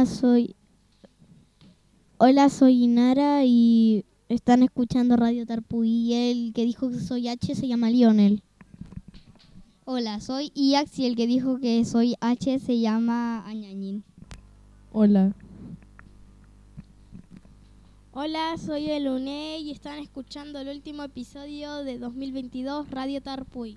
Hola, soy Inara y están escuchando Radio Tarpuy. Y el que dijo que soy H se llama Lionel. Hola, soy Iax y el que dijo que soy H se llama Añañín. Hola. Hola, soy Elune y están escuchando el último episodio de 2022 Radio Tarpuy.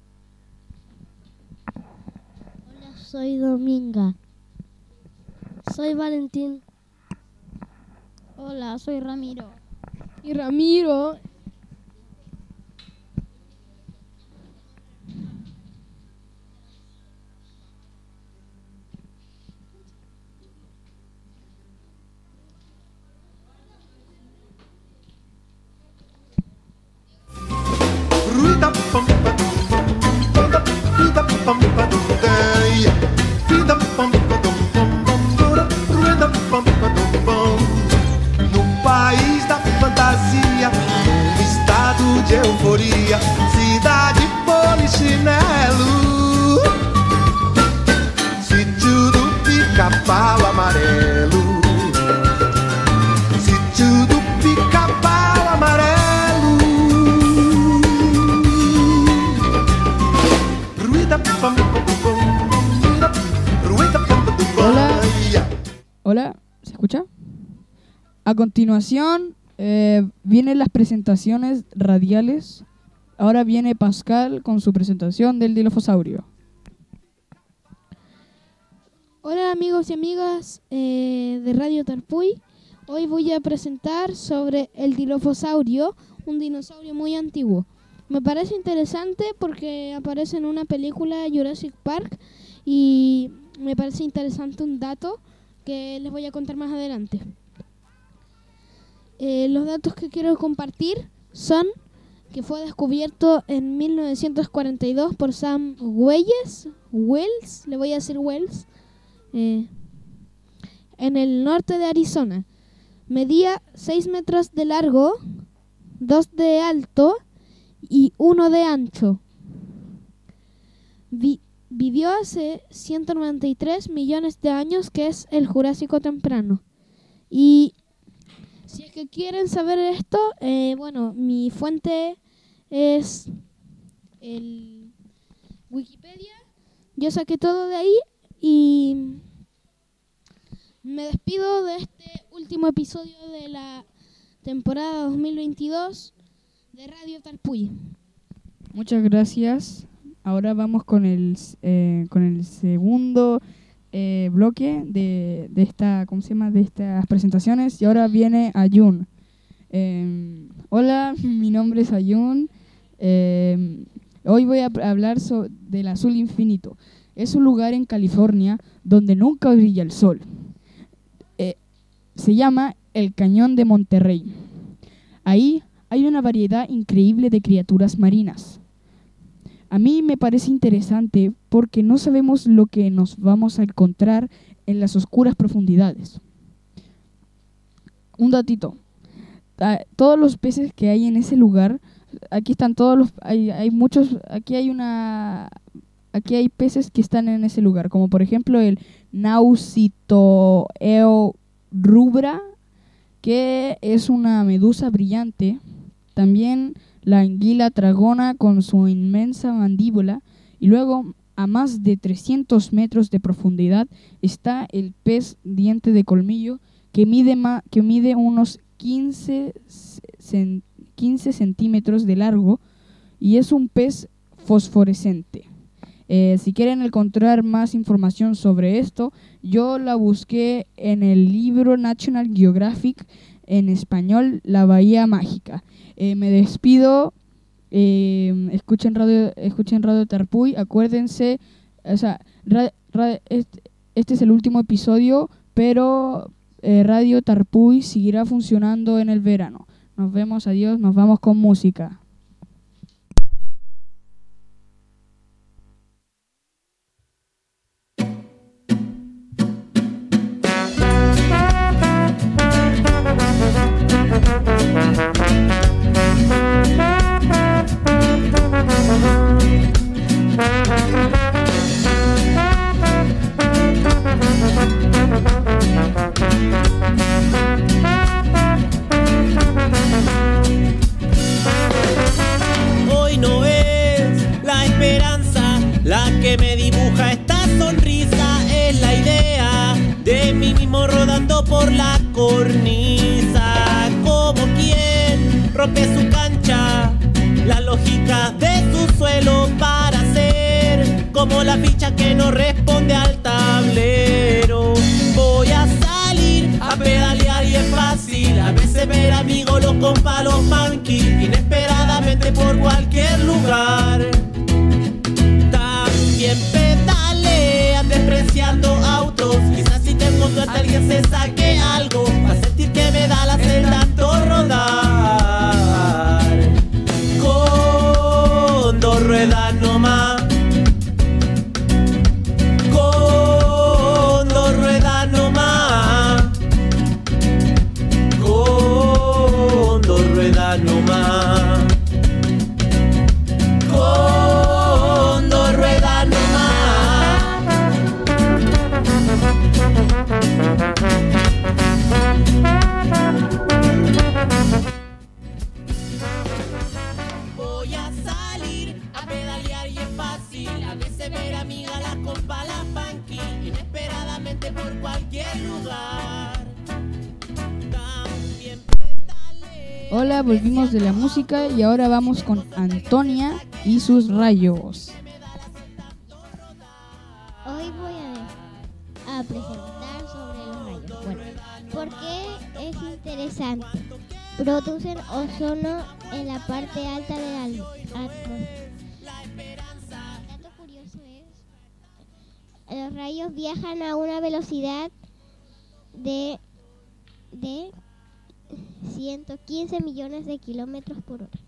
Hola, soy Dominga. Soy Valentín. Hola, soy Ramiro. Y Ramiro. No país da fantasia, um estado de euforia, cidade polichinelo, sítio do Pica-Pau Amarelo, sítio do Pica-Pau Amarelo. Ruída pam pam pam, ruída pam pam. Hola, ¿se escucha? A continuación vienen las presentaciones radiales. Ahora viene Pascal con su presentación del Dilofosaurio. Hola amigos y amigas de Radio Tarpuy. Hoy voy a presentar sobre el Dilofosaurio, un dinosaurio muy antiguo. Me parece interesante porque aparece en una película Jurassic Park y me parece interesante un dato que les voy a contar más adelante. Los datos que quiero compartir son que fue descubierto en 1942 por Sam Wells, le voy a decir Wells, en el norte de Arizona. Medía 6 metros de largo, 2 de alto y 1 de ancho. Vivió hace 193 millones de años, que es el Jurásico temprano. Y si es que quieren saber esto, mi fuente es el Wikipedia. Yo saqué todo de ahí y me despido de este último episodio de la temporada 2022 de Radio Tarpuy. Muchas gracias. Ahora vamos con el segundo bloque de esta, ¿cómo se llama? De estas presentaciones. Y ahora viene Ayun. Hola, mi nombre es Ayun. Hoy voy a hablar del azul infinito. Es un lugar en California donde nunca brilla el sol. Se llama el Cañón de Monterrey. Ahí hay una variedad increíble de criaturas marinas. A mí me parece interesante porque no sabemos lo que nos vamos a encontrar en las oscuras profundidades. Un datito. Todos los peces que hay en ese lugar, aquí están todos hay muchos, aquí hay peces que están en ese lugar, como por ejemplo el Nausitoeorubra, que es una medusa brillante. También la anguila tragona con su inmensa mandíbula, y luego a más de 300 metros de profundidad está el pez diente de colmillo que mide unos 15 centímetros de largo y es un pez fosforescente. Si quieren encontrar más información sobre esto, yo la busqué en el libro National Geographic en español, La Bahía Mágica. Me despido. Escuchen Radio Tarpuy. Acuérdense, este es el último episodio, pero Radio Tarpuy seguirá funcionando en el verano. Nos vemos, adiós, nos vamos con música. vuelo por la cornisa, como quien rompe su cancha, la lógica de su suelo para ser como la ficha que no responde al tablero. Voy a salir a pedalear y es fácil, a veces ver amigos los con palos funky, inesperadamente por cualquier lugar. También pedalean despreciando autos, quizás si tengo suerte alguien se saque algo, va a sentir que me da la sed tanto rodar. Con dos ruedas nomás, con dos ruedas nomás, con dos ruedas nomás, con dos ruedas nomás. Voy a salir a pedalear y es fácil, a veces ver amigas las con palas funky, inesperadamente por cualquier lugar. También pedaleo. Hola, volvimos de la música y ahora vamos con Antonia y sus rayos. Hoy voy a presentar sobre los rayos. Bueno, ¿por qué es interesante? Producen ozono en la parte alta de la atmósfera. Dato curioso es, los rayos viajan a una velocidad de 115 millones de kilómetros por hora.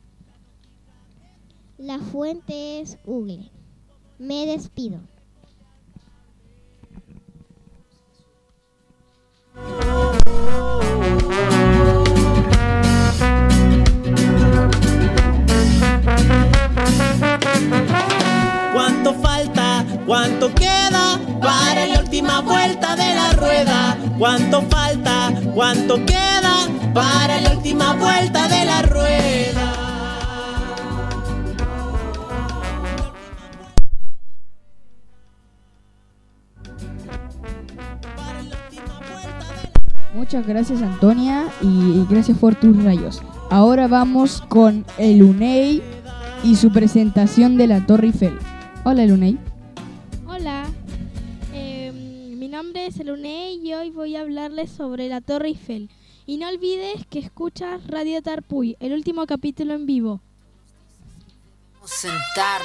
La fuente es Google. Me despido. ¿Cuánto falta? ¿Cuánto queda para la última vuelta de la rueda? ¿Cuánto falta? ¿Cuánto queda para la última vuelta de la rueda? Muchas gracias, Antonia, y gracias por tus rayos. Ahora vamos con el UNEI y su presentación de la Torre Eiffel. Hola, Luney. Hola, mi nombre es Elunei y hoy voy a hablarles sobre la Torre Eiffel. Y no olvides que escuchas Radio Tarpuy, el último capítulo en vivo. Sentar.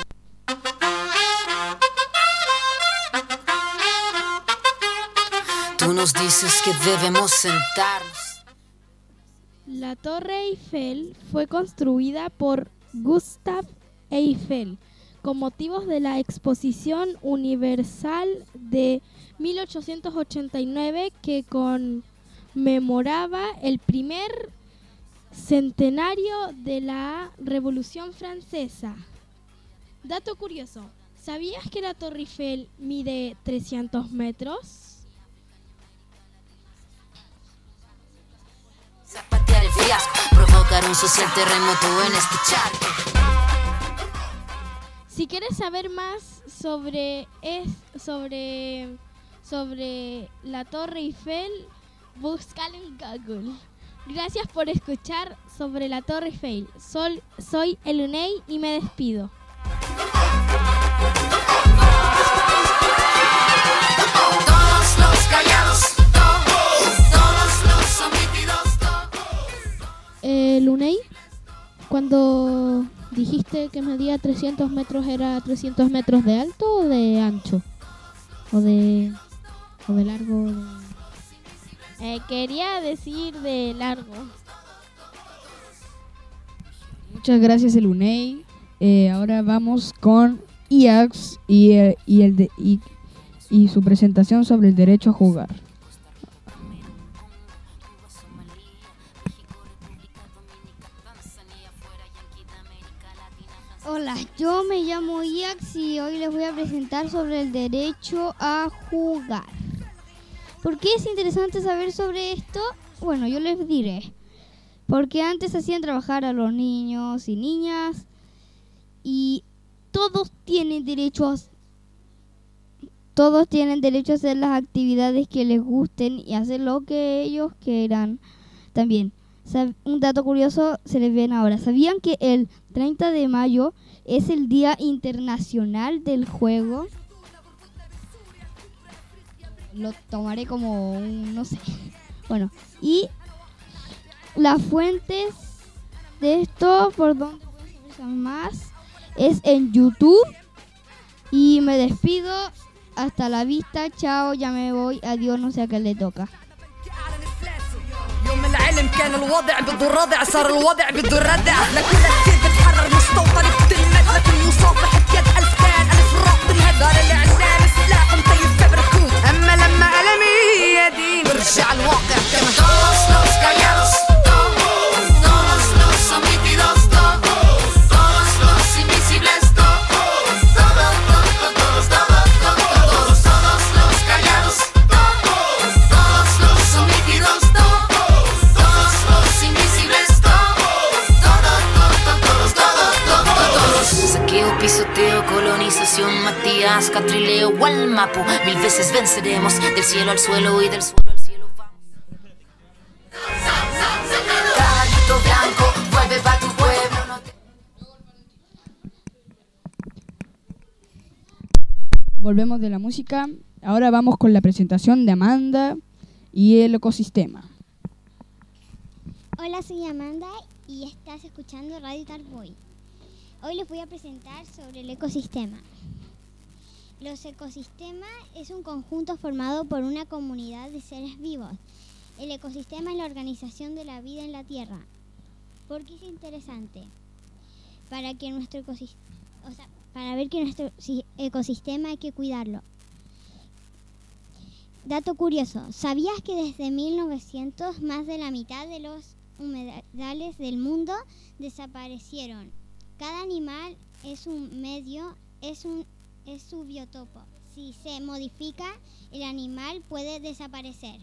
Tú nos dices que debemos sentarnos. La Torre Eiffel fue construida por Gustave Eiffel con motivos de la Exposición Universal de 1889 que conmemoraba el primer centenario de la Revolución Francesa. Dato curioso, ¿sabías que la Torre Eiffel mide 300 metros? Zapatear el fiasco, provocar un social terremoto en este charco. Si quieres saber más sobre la Torre Eiffel, búscala en Google. Gracias por escuchar sobre la Torre Eiffel. Soy Elunei y me despido. Todos los callados, todos los omitidos. Lunei, cuando dijiste que medía 300 metros, ¿era 300 metros de alto o de ancho? ¿O de largo? Quería decir de largo. Muchas gracias, Elunei. Ahora vamos con IAX y su presentación sobre el derecho a jugar. Hola, yo me llamo Iax y hoy les voy a presentar sobre el derecho a jugar. ¿Por qué es interesante saber sobre esto? Bueno, yo les diré. Porque antes hacían trabajar a los niños y niñas y todos tienen derecho todos tienen derecho a hacer las actividades que les gusten y hacer lo que ellos quieran también. Un dato curioso se les ven ahora. ¿Sabían que el 30 de mayo es el Día Internacional del Juego? Lo tomaré como no sé. Bueno, y las fuentes de esto, por donde puedes saber más, es en YouTube. Y me despido. Hasta la vista. Chao, ya me voy. Adiós, no sé a qué le toca. يوم العلم كان الوضع بده الردع صار الوضع بده الردع لكل كثير بتحرر مستوطن بتلمد لكل يصافح بيد ألف كان ألف راق بالهد دار الإعلام سلاح مطيب كبركوب أما لما ألمي يدين برجع الواقع كما todos los callados todos los omitidos todos los invisibles todos los callados todos los omitidos saqueo, pisoteo, colonización, Matías, Catrileo, Gualmapu. 1000 veces venceremos, del cielo al suelo y del suelo al cielo vamos. Caballito blanco, vuelve pa' tu pueblo. No te... Volvemos de la música. Ahora vamos con la presentación de Amanda y el ecosistema. Hola, soy Amanda y estás escuchando Radio Tarboy. Hoy les voy a presentar sobre el ecosistema. Los ecosistemas es un conjunto formado por una comunidad de seres vivos. El ecosistema es la organización de la vida en la Tierra. ¿Por qué es interesante? Para ver que nuestro ecosistema hay que cuidarlo. Dato curioso, ¿sabías que desde 1900 más de la mitad de los humedales del mundo desaparecieron? Cada animal es un medio, es su biotopo. Si se modifica, el animal puede desaparecer.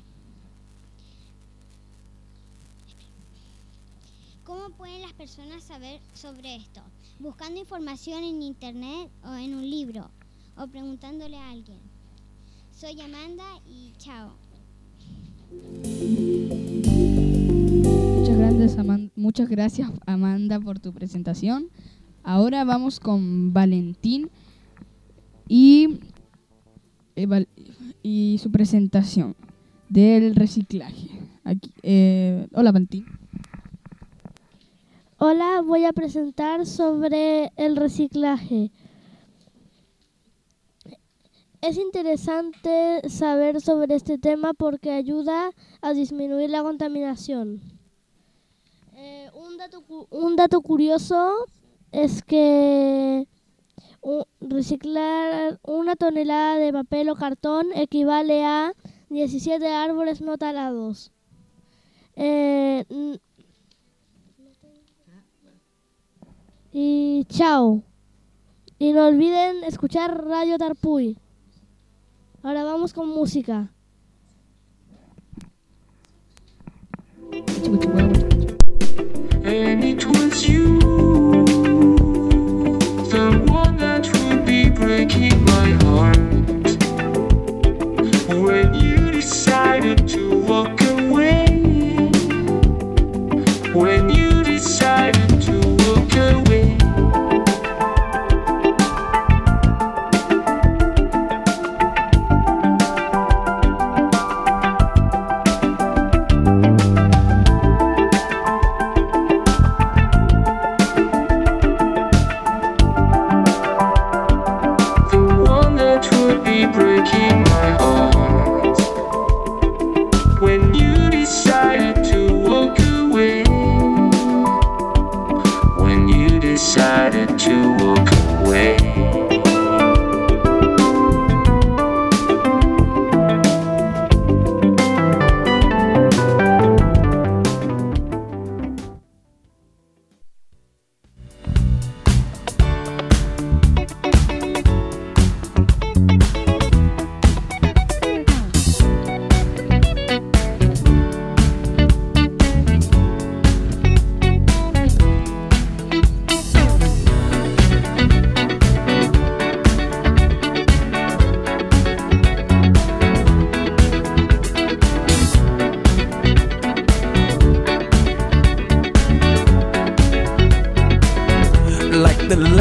¿Cómo pueden las personas saber sobre esto? Buscando información en internet o en un libro o preguntándole a alguien. Soy Amanda y chao. Muchas gracias, Amanda, por tu presentación. Ahora vamos con Valentín y su presentación del reciclaje. Hola, Valentín. Hola, voy a presentar sobre el reciclaje. Es interesante saber sobre este tema porque ayuda a disminuir la contaminación. Un dato curioso es que reciclar 1 tonelada de papel o cartón equivale a 17 árboles no talados. Y chao. Y no olviden escuchar Radio Tarpuy. Ahora vamos con música. And it was you, the one that would be breaking my heart. When you decided to walk away, when you decided to walk away. Breaking my heart when you decided to walk away, when you decided to walk away.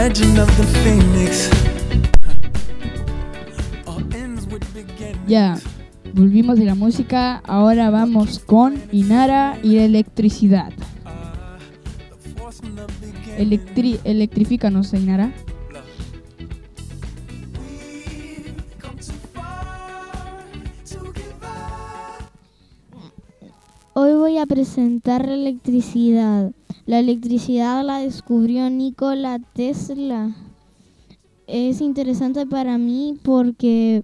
legend of the phoenix. All ends with beginnings. Ya, volvimos de la música, ahora vamos con Inara y la electricidad. Electrifícanos, Inara. Hoy voy a presentar la electricidad. La electricidad la descubrió Nikola Tesla. Es interesante para mí porque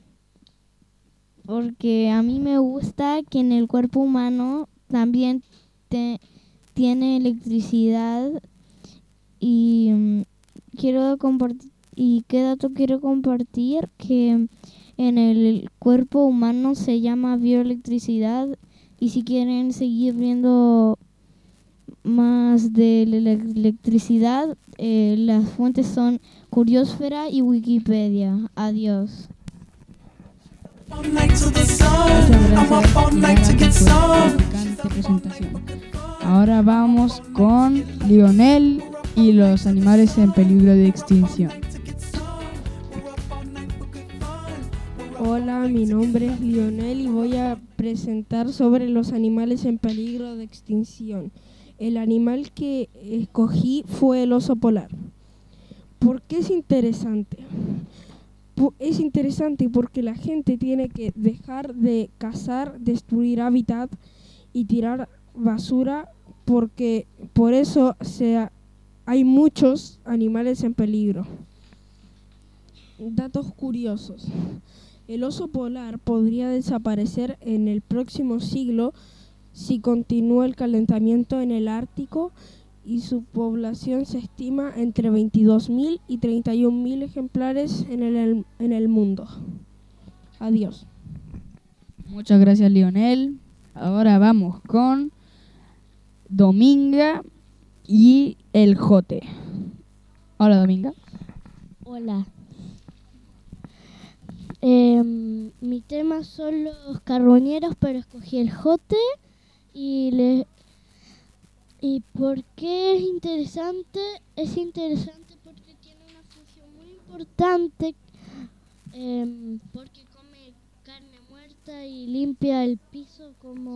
a mí me gusta que en el cuerpo humano también tiene electricidad y quiero compartir. ¿Y qué dato quiero compartir? Que en el cuerpo humano se llama bioelectricidad. Y si quieren seguir viendo más de la electricidad, las fuentes son Curiosfera y Wikipedia. Adiós. All night to the sun. Muchas I'm up all night to get gracias, some. Inara, por tu presentación. Ahora vamos con Lionel y los animales en peligro de extinción. Hola, mi nombre es Lionel y voy a presentar sobre los animales en peligro de extinción. El animal que escogí fue el oso polar. ¿Por qué es interesante? Es interesante porque la gente tiene que dejar de cazar, destruir hábitat y tirar basura, porque por eso hay muchos animales en peligro. Datos curiosos. El oso polar podría desaparecer en el próximo siglo si continúa el calentamiento en el Ártico y su población se estima entre 22.000 y 31.000 ejemplares en el mundo. Adiós. Muchas gracias, Lionel. Ahora vamos con Dominga y el jote. Hola, Dominga. Hola. Mi tema son los carroñeros, pero escogí el jote y ¿por qué es interesante? Es interesante porque tiene una función muy importante, porque come carne muerta y limpia el piso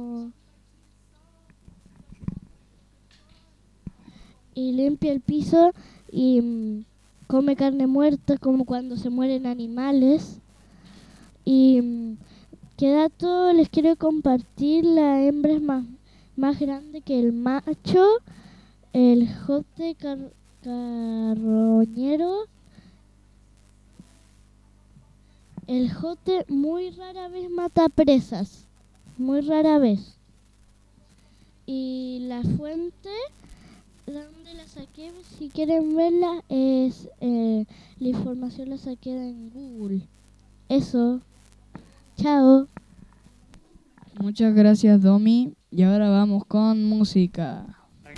y come carne muerta como cuando se mueren animales. Y qué dato les quiero compartir: la hembra es más grande que el macho. El jote carroñero. El jote muy rara vez mata presas. Muy rara vez. Y la fuente donde la saqué, si quieren verla, es la información la saqué en Google. Eso. Chao. Muchas gracias, Domi. Y ahora vamos con música.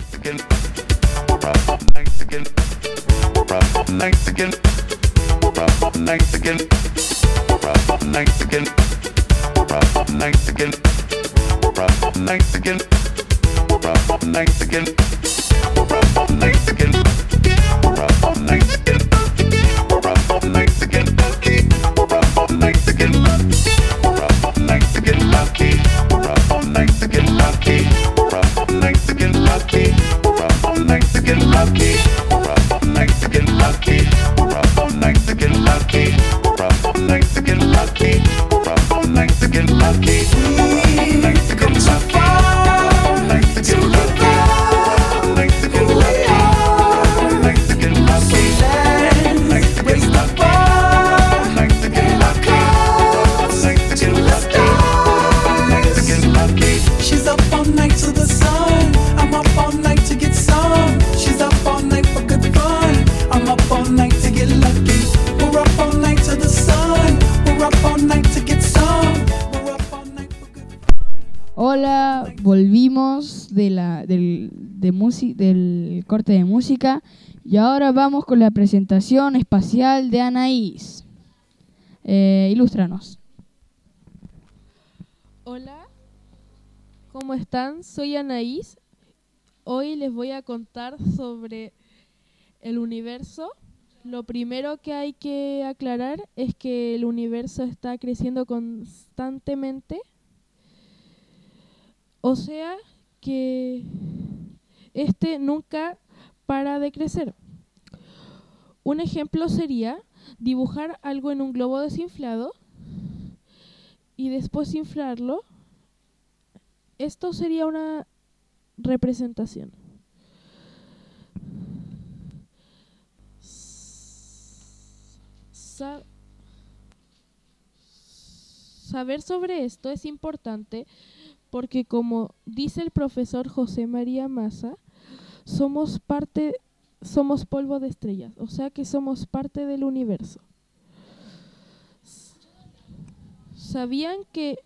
Hola, volvimos del corte de música y ahora vamos con la presentación espacial de Anaís. Ilústranos. Hola, ¿cómo están? Soy Anaís. Hoy les voy a contar sobre el universo, lo primero que hay que aclarar es que el universo está creciendo constantemente. O sea que este nunca para de crecer. Un ejemplo sería dibujar algo en un globo desinflado y después inflarlo. Esto sería una representación. Saber sobre esto es importante porque, como dice el profesor José María Massa, somos polvo de estrellas, o sea que somos parte del universo. ¿Sabían que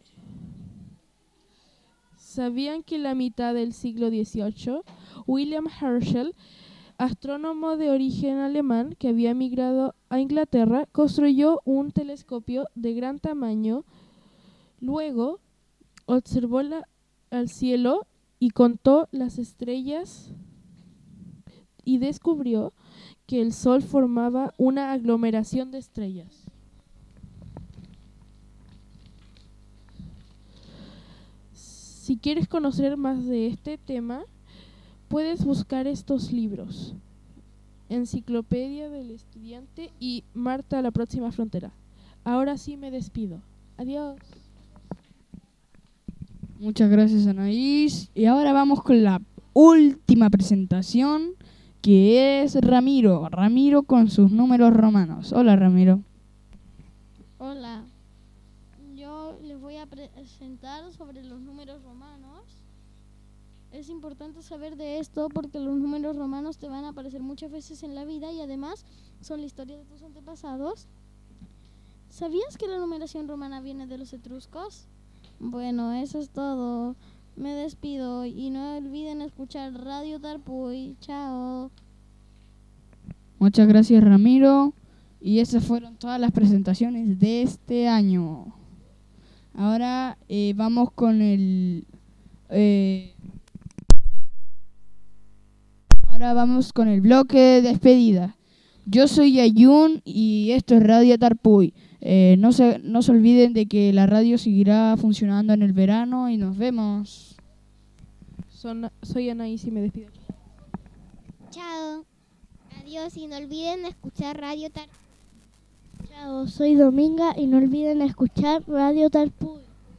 la mitad del siglo XVIII, William Herschel, astrónomo de origen alemán que había emigrado a Inglaterra, construyó un telescopio de gran tamaño? Luego observó al cielo y contó las estrellas y descubrió que el Sol formaba una aglomeración de estrellas. Si quieres conocer más de este tema, puedes buscar estos libros: Enciclopedia del Estudiante y Marta, la próxima frontera. Ahora sí me despido. Adiós. Muchas gracias, Anaís. Y ahora vamos con la última presentación, que es Ramiro. Ramiro con sus números romanos. Hola, Ramiro. Hola. Yo les voy a presentar sobre los números romanos. Es importante saber de esto porque los números romanos te van a aparecer muchas veces en la vida y además son la historia de tus antepasados. ¿Sabías que la numeración romana viene de los etruscos? Bueno, eso es todo. Me despido y no olviden escuchar Radio Tarpuy. Chao. Muchas gracias, Ramiro. Y esas fueron todas las presentaciones de este año. Ahora vamos con el... Ahora vamos con el bloque de despedida. Yo soy Ayun y esto es Radio Tarpuy. No se olviden de que la radio seguirá funcionando en el verano y nos vemos. Soy Anaís y me despido. Chao. Adiós y no olviden escuchar Radio Tarpuy. Chao, soy Dominga y no olviden escuchar Radio Tarpuy.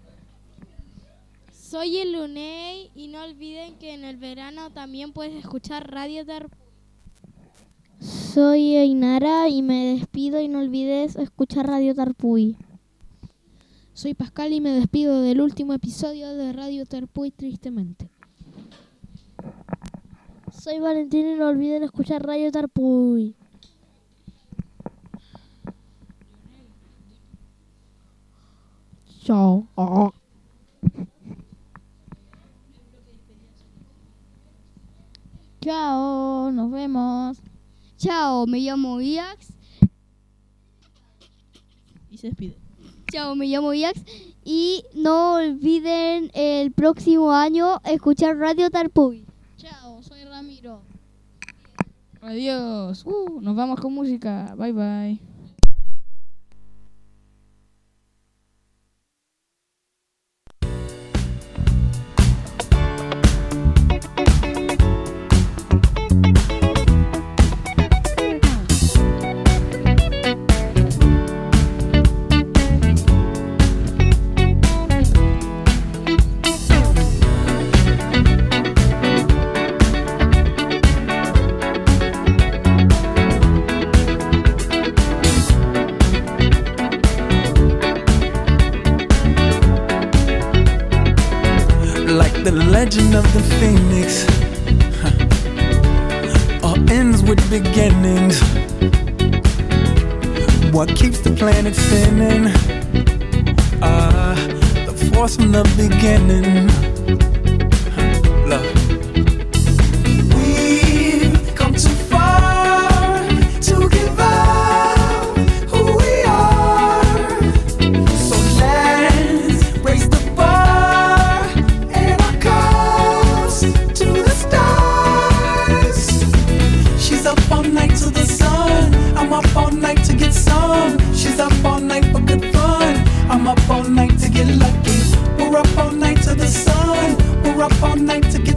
Soy el Luney y no olviden que en el verano también puedes escuchar Radio Tarpuy. Soy Ainara y me despido y no olvides escuchar Radio Tarpuy. Soy Pascal y me despido del último episodio de Radio Tarpuy tristemente. Soy Valentín y no olviden escuchar Radio Tarpuy. Chao. Chao, nos vemos. Chao, me llamo Iax. Y se despide. Chao, me llamo Iax. Y no olviden el próximo año escuchar Radio Tarpuy. Chao, soy Ramiro. Adiós. Nos vamos con música. Bye, bye. Like the legend of the phoenix, all ends with beginnings. What keeps the planet spinning? The force from the beginning. Love. We've come too far to give up who we are. So let's raise the bar and our cups to the stars. She's up all night to get some. She's up all night for good fun. I'm up all night to get lucky. We're up all night to the sun. We're up all night to get